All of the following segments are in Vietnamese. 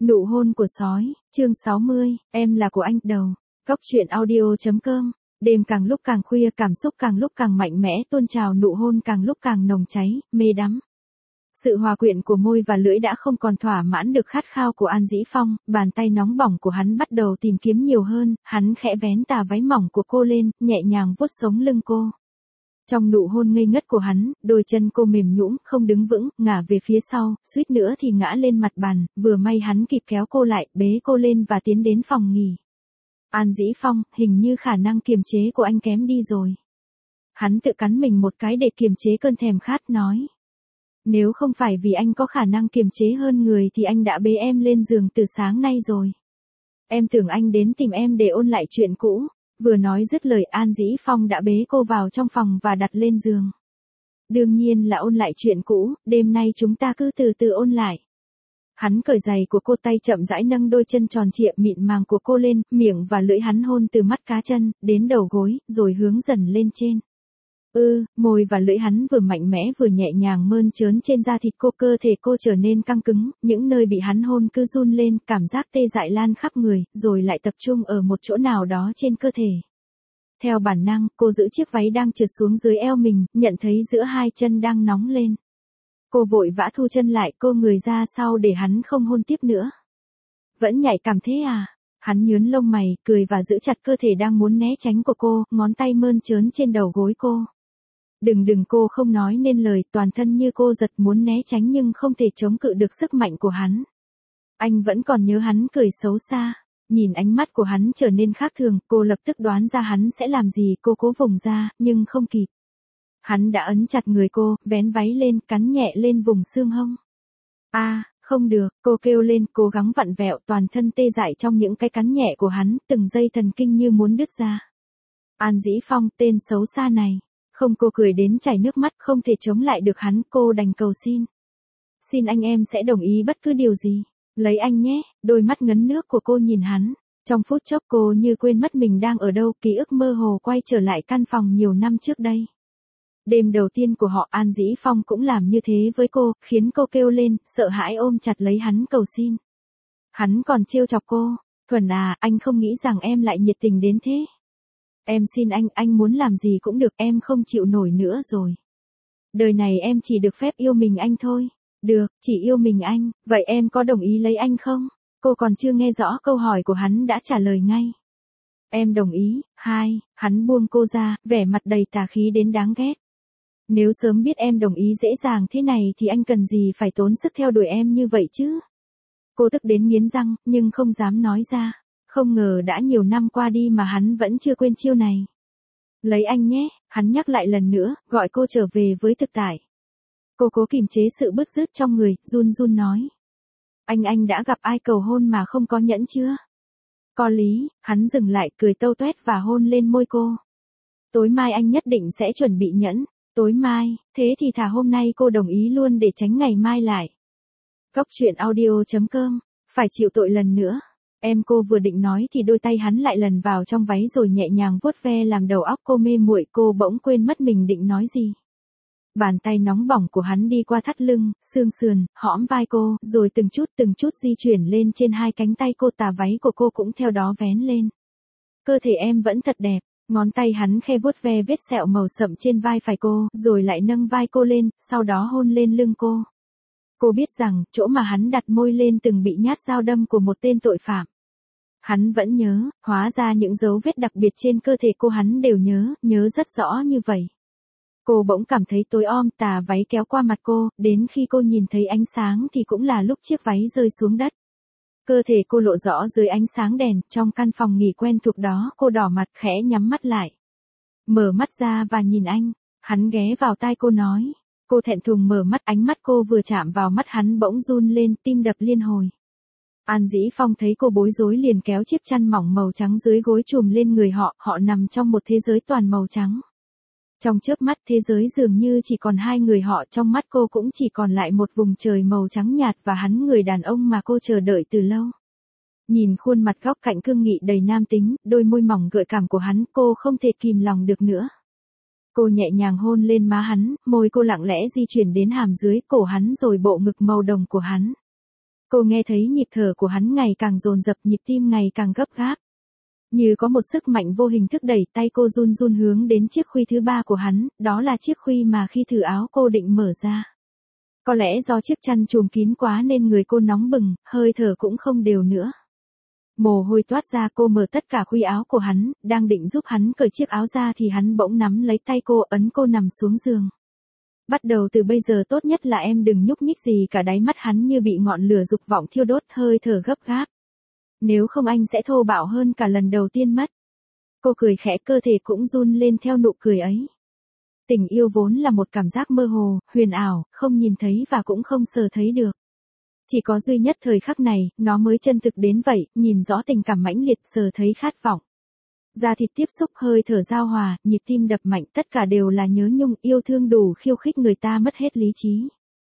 Nụ hôn của sói, chương 60, em là của anh đầu. Cóc truyện audio.com. Đêm càng lúc càng khuya, cảm xúc càng lúc càng mạnh mẽ tuôn trào, nụ hôn càng lúc càng nồng cháy, mê đắm. Sự hòa quyện của môi và lưỡi đã không còn thỏa mãn được khát khao của An Dĩ Phong, bàn tay nóng bỏng của hắn bắt đầu tìm kiếm nhiều hơn, hắn khẽ vén tà váy mỏng của cô lên, nhẹ nhàng vuốt sống lưng cô. Trong nụ hôn ngây ngất của hắn, đôi chân cô mềm nhũn, không đứng vững, ngả về phía sau, suýt nữa thì ngã lên mặt bàn, vừa may hắn kịp kéo cô lại, bế cô lên và tiến đến phòng nghỉ. An Dĩ Phong, hình như khả năng kiềm chế của anh kém đi rồi. Hắn tự cắn mình một cái để kiềm chế cơn thèm khát, nói. Nếu không phải vì anh có khả năng kiềm chế hơn người thì anh đã bế em lên giường từ sáng nay rồi. Em tưởng anh đến tìm em để ôn lại chuyện cũ. Vừa nói dứt lời, An Dĩ Phong đã bế cô vào trong phòng và đặt lên giường. Đương nhiên là ôn lại chuyện cũ, đêm nay chúng ta cứ từ từ ôn lại. Hắn cởi giày của cô, tay chậm rãi nâng đôi chân tròn trịa mịn màng của cô lên, miệng và lưỡi hắn hôn từ mắt cá chân, đến đầu gối, rồi hướng dần lên trên. Môi và lưỡi hắn vừa mạnh mẽ vừa nhẹ nhàng mơn trớn trên da thịt cô, cơ thể cô trở nên căng cứng, những nơi bị hắn hôn cứ run lên, cảm giác tê dại lan khắp người, rồi lại tập trung ở một chỗ nào đó trên cơ thể. Theo bản năng, cô giữ chiếc váy đang trượt xuống dưới eo mình, nhận thấy giữa hai chân đang nóng lên. Cô vội vã thu chân lại, cô người ra sau để hắn không hôn tiếp nữa. Vẫn nhạy cảm thế à? Hắn nhướng lông mày, cười và giữ chặt cơ thể đang muốn né tránh của cô, ngón tay mơn trớn trên đầu gối cô. Đừng, cô không nói nên lời, toàn thân như cô giật muốn né tránh nhưng không thể chống cự được sức mạnh của hắn. Anh vẫn còn nhớ hắn cười xấu xa. Nhìn ánh mắt của hắn trở nên khác thường, cô lập tức đoán ra hắn sẽ làm gì, cô cố vùng ra, nhưng không kịp. Hắn đã ấn chặt người cô, vén váy lên, cắn nhẹ lên vùng xương hông. Không được, cô kêu lên, cố gắng vặn vẹo, toàn thân tê dại trong những cái cắn nhẹ của hắn, từng dây thần kinh như muốn đứt ra. An Dĩ Phong, tên xấu xa này. Không, cô cười đến chảy nước mắt, không thể chống lại được hắn, cô đành cầu xin. Xin anh, em sẽ đồng ý bất cứ điều gì. Lấy anh nhé, đôi mắt ngấn nước của cô nhìn hắn. Trong phút chốc cô như quên mất mình đang ở đâu, ký ức mơ hồ quay trở lại căn phòng nhiều năm trước đây. Đêm đầu tiên của họ, An Dĩ Phong cũng làm như thế với cô, khiến cô kêu lên, sợ hãi ôm chặt lấy hắn cầu xin. Hắn còn trêu chọc cô, Thuần à, anh không nghĩ rằng em lại nhiệt tình đến thế. Em xin anh muốn làm gì cũng được, em không chịu nổi nữa rồi. Đời này em chỉ được phép yêu mình anh thôi. Được, chỉ yêu mình anh, vậy em có đồng ý lấy anh không? Cô còn chưa nghe rõ câu hỏi của hắn đã trả lời ngay. Em đồng ý. Hắn buông cô ra, vẻ mặt đầy tà khí đến đáng ghét. Nếu sớm biết em đồng ý dễ dàng thế này thì anh cần gì phải tốn sức theo đuổi em như vậy chứ? Cô tức đến nghiến răng, nhưng không dám nói ra. Không ngờ đã nhiều năm qua đi mà hắn vẫn chưa quên chiêu này. Lấy anh nhé, hắn nhắc lại lần nữa, gọi cô trở về với thực tại. Cô cố kìm chế sự bứt rứt trong người, run nói. Anh đã gặp ai cầu hôn mà không có nhẫn chưa? Có lý, hắn dừng lại, cười tâu tuét và hôn lên môi cô. Tối mai anh nhất định sẽ chuẩn bị nhẫn. Tối mai, thế thì thà hôm nay cô đồng ý luôn để tránh ngày mai lại. Cóc truyện audio.com, phải chịu tội lần nữa. Em, cô vừa định nói thì đôi tay hắn lại lần vào trong váy rồi nhẹ nhàng vuốt ve làm đầu óc cô mê muội, cô bỗng quên mất mình định nói gì. Bàn tay nóng bỏng của hắn đi qua thắt lưng, xương sườn, hõm vai cô, rồi từng chút di chuyển lên trên hai cánh tay cô, tà váy của cô cũng theo đó vén lên. Cơ thể em vẫn thật đẹp. Ngón tay hắn khe vuốt ve vết sẹo màu sậm trên vai phải cô, rồi lại nâng vai cô lên, sau đó hôn lên lưng cô. Cô biết rằng, chỗ mà hắn đặt môi lên từng bị nhát dao đâm của một tên tội phạm. Hắn vẫn nhớ, hóa ra những dấu vết đặc biệt trên cơ thể cô hắn đều nhớ rất rõ như vậy. Cô bỗng cảm thấy tối om, tà váy kéo qua mặt cô, đến khi cô nhìn thấy ánh sáng thì cũng là lúc chiếc váy rơi xuống đất. Cơ thể cô lộ rõ dưới ánh sáng đèn, trong căn phòng nghỉ quen thuộc đó, cô đỏ mặt khẽ nhắm mắt lại. Mở mắt ra và nhìn anh, hắn ghé vào tai cô nói. Cô thẹn thùng mở mắt, ánh mắt cô vừa chạm vào mắt hắn bỗng run lên, tim đập liên hồi. An Dĩ Phong thấy cô bối rối liền kéo chiếc chăn mỏng màu trắng dưới gối trùm lên người họ nằm trong một thế giới toàn màu trắng. Trong chớp mắt thế giới dường như chỉ còn hai người họ, trong mắt cô cũng chỉ còn lại một vùng trời màu trắng nhạt và hắn, người đàn ông mà cô chờ đợi từ lâu. Nhìn khuôn mặt góc cạnh cương nghị đầy nam tính, đôi môi mỏng gợi cảm của hắn, cô không thể kìm lòng được nữa. Cô nhẹ nhàng hôn lên má hắn, môi cô lặng lẽ di chuyển đến hàm dưới cổ hắn rồi bộ ngực màu đồng của hắn. Cô nghe thấy nhịp thở của hắn ngày càng dồn dập, nhịp tim ngày càng gấp gáp. Như có một sức mạnh vô hình thúc đẩy, tay cô run run hướng đến chiếc khuy thứ ba của hắn, đó là chiếc khuy mà khi thử áo cô định mở ra. Có lẽ do chiếc chăn trùm kín quá nên người cô nóng bừng, hơi thở cũng không đều nữa. Mồ hôi toát ra, cô mở tất cả khuy áo của hắn, đang định giúp hắn cởi chiếc áo ra thì hắn bỗng nắm lấy tay cô, ấn cô nằm xuống giường. Bắt đầu từ bây giờ tốt nhất là em đừng nhúc nhích gì cả. Đáy mắt hắn như bị ngọn lửa dục vọng thiêu đốt, hơi thở gấp gáp. Nếu không anh sẽ thô bạo hơn cả lần đầu tiên mất. Cô cười khẽ, cơ thể cũng run lên theo nụ cười ấy. Tình yêu vốn là một cảm giác mơ hồ, huyền ảo, không nhìn thấy và cũng không sờ thấy được. Chỉ có duy nhất thời khắc này, nó mới chân thực đến vậy, nhìn rõ tình cảm mãnh liệt, sờ thấy khát vọng. Da thịt tiếp xúc, hơi thở giao hòa, nhịp tim đập mạnh, tất cả đều là nhớ nhung, yêu thương đủ khiêu khích người ta mất hết lý trí.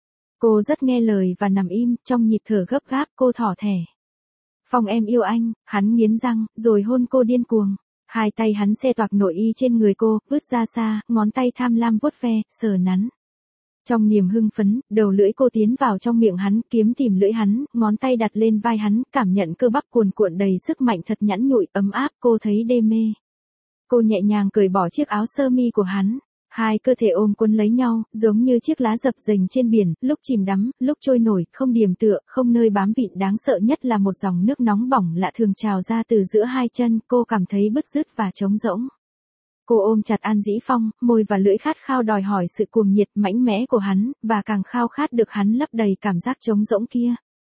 Cô rất nghe lời và nằm im, trong nhịp thở gấp gáp, cô thỏ thẻ. Phong em yêu anh, hắn nghiến răng, rồi hôn cô điên cuồng. Hai tay hắn xe toạc nội y trên người cô, vứt ra xa, ngón tay tham lam vuốt ve, sờ nắn. Trong niềm hưng phấn, đầu lưỡi cô tiến vào trong miệng hắn, kiếm tìm lưỡi hắn, ngón tay đặt lên vai hắn, cảm nhận cơ bắp cuồn cuộn đầy sức mạnh thật nhẵn nhụi, ấm áp, cô thấy đê mê. Cô nhẹ nhàng cởi bỏ chiếc áo sơ mi của hắn. Hai cơ thể ôm quấn lấy nhau, giống như chiếc lá dập dềnh trên biển, lúc chìm đắm, lúc trôi nổi, không điểm tựa, không nơi bám vịn. Đáng sợ nhất là một dòng nước nóng bỏng lạ thường trào ra từ giữa hai chân, cô cảm thấy bứt rứt và trống rỗng. Cô ôm chặt An Dĩ Phong, môi và lưỡi khát khao đòi hỏi sự cuồng nhiệt mạnh mẽ của hắn, và càng khao khát được hắn lấp đầy cảm giác trống rỗng kia.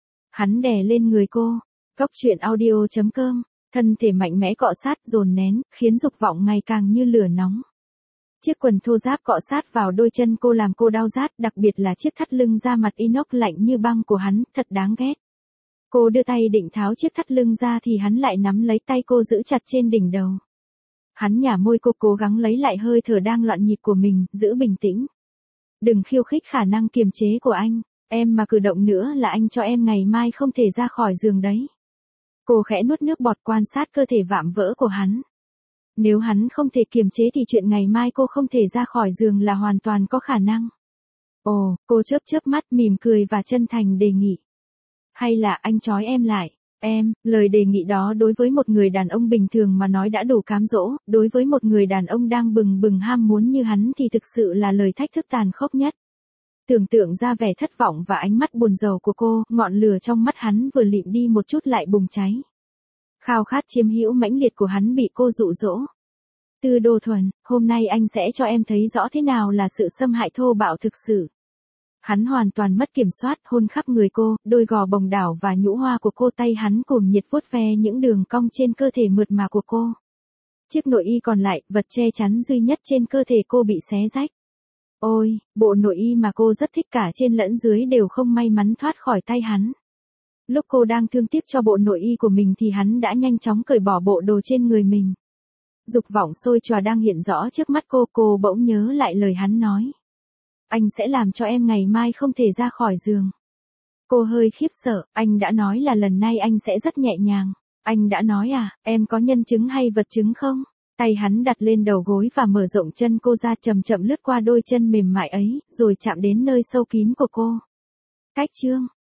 Hắn đè lên người cô. Cóc truyện audio.com, thân thể mạnh mẽ cọ sát dồn nén, khiến dục vọng ngày càng như lửa nóng. Chiếc quần thô ráp cọ sát vào đôi chân cô làm cô đau rát, đặc biệt là chiếc thắt lưng da mặt inox lạnh như băng của hắn, thật đáng ghét. Cô đưa tay định tháo chiếc thắt lưng ra thì hắn lại nắm lấy tay cô giữ chặt trên đỉnh đầu. Hắn nhả môi, cô cố gắng lấy lại hơi thở đang loạn nhịp của mình, giữ bình tĩnh. Đừng khiêu khích khả năng kiềm chế của anh, em mà cử động nữa là anh cho em ngày mai không thể ra khỏi giường đấy. Cô khẽ nuốt nước bọt quan sát cơ thể vạm vỡ của hắn. Nếu hắn không thể kiềm chế thì chuyện ngày mai cô không thể ra khỏi giường là hoàn toàn có khả năng. Ồ, cô chớp chớp mắt mỉm cười và chân thành đề nghị. Hay là anh trói em lại. Em, lời đề nghị đó đối với một người đàn ông bình thường mà nói đã đủ cám dỗ, đối với một người đàn ông đang bừng bừng ham muốn như hắn thì thực sự là lời thách thức tàn khốc nhất. Tưởng tượng ra vẻ thất vọng và ánh mắt buồn rầu của cô, ngọn lửa trong mắt hắn vừa lịm đi một chút lại bùng cháy. Khao khát chiếm hữu mãnh liệt của hắn bị cô dụ dỗ. Tư Đô Thuần, hôm nay anh sẽ cho em thấy rõ thế nào là sự xâm hại thô bạo thực sự. Hắn hoàn toàn mất kiểm soát, hôn khắp người cô, đôi gò bồng đảo và nhũ hoa của cô, tay hắn cuồng nhiệt vuốt ve những đường cong trên cơ thể mượt mà của cô. Chiếc nội y còn lại, vật che chắn duy nhất trên cơ thể cô bị xé rách. Ôi, bộ nội y mà cô rất thích cả trên lẫn dưới đều không may mắn thoát khỏi tay hắn. Lúc cô đang thương tiếc cho bộ nội y của mình thì hắn đã nhanh chóng cởi bỏ bộ đồ trên người mình. Dục vọng sôi trào đang hiện rõ trước mắt cô bỗng nhớ lại lời hắn nói. Anh sẽ làm cho em ngày mai không thể ra khỏi giường. Cô hơi khiếp sợ, anh đã nói là lần này anh sẽ rất nhẹ nhàng. Anh đã nói à, em có nhân chứng hay vật chứng không? Tay hắn đặt lên đầu gối và mở rộng chân cô ra, chậm chậm lướt qua đôi chân mềm mại ấy, rồi chạm đến nơi sâu kín của cô. Cách chương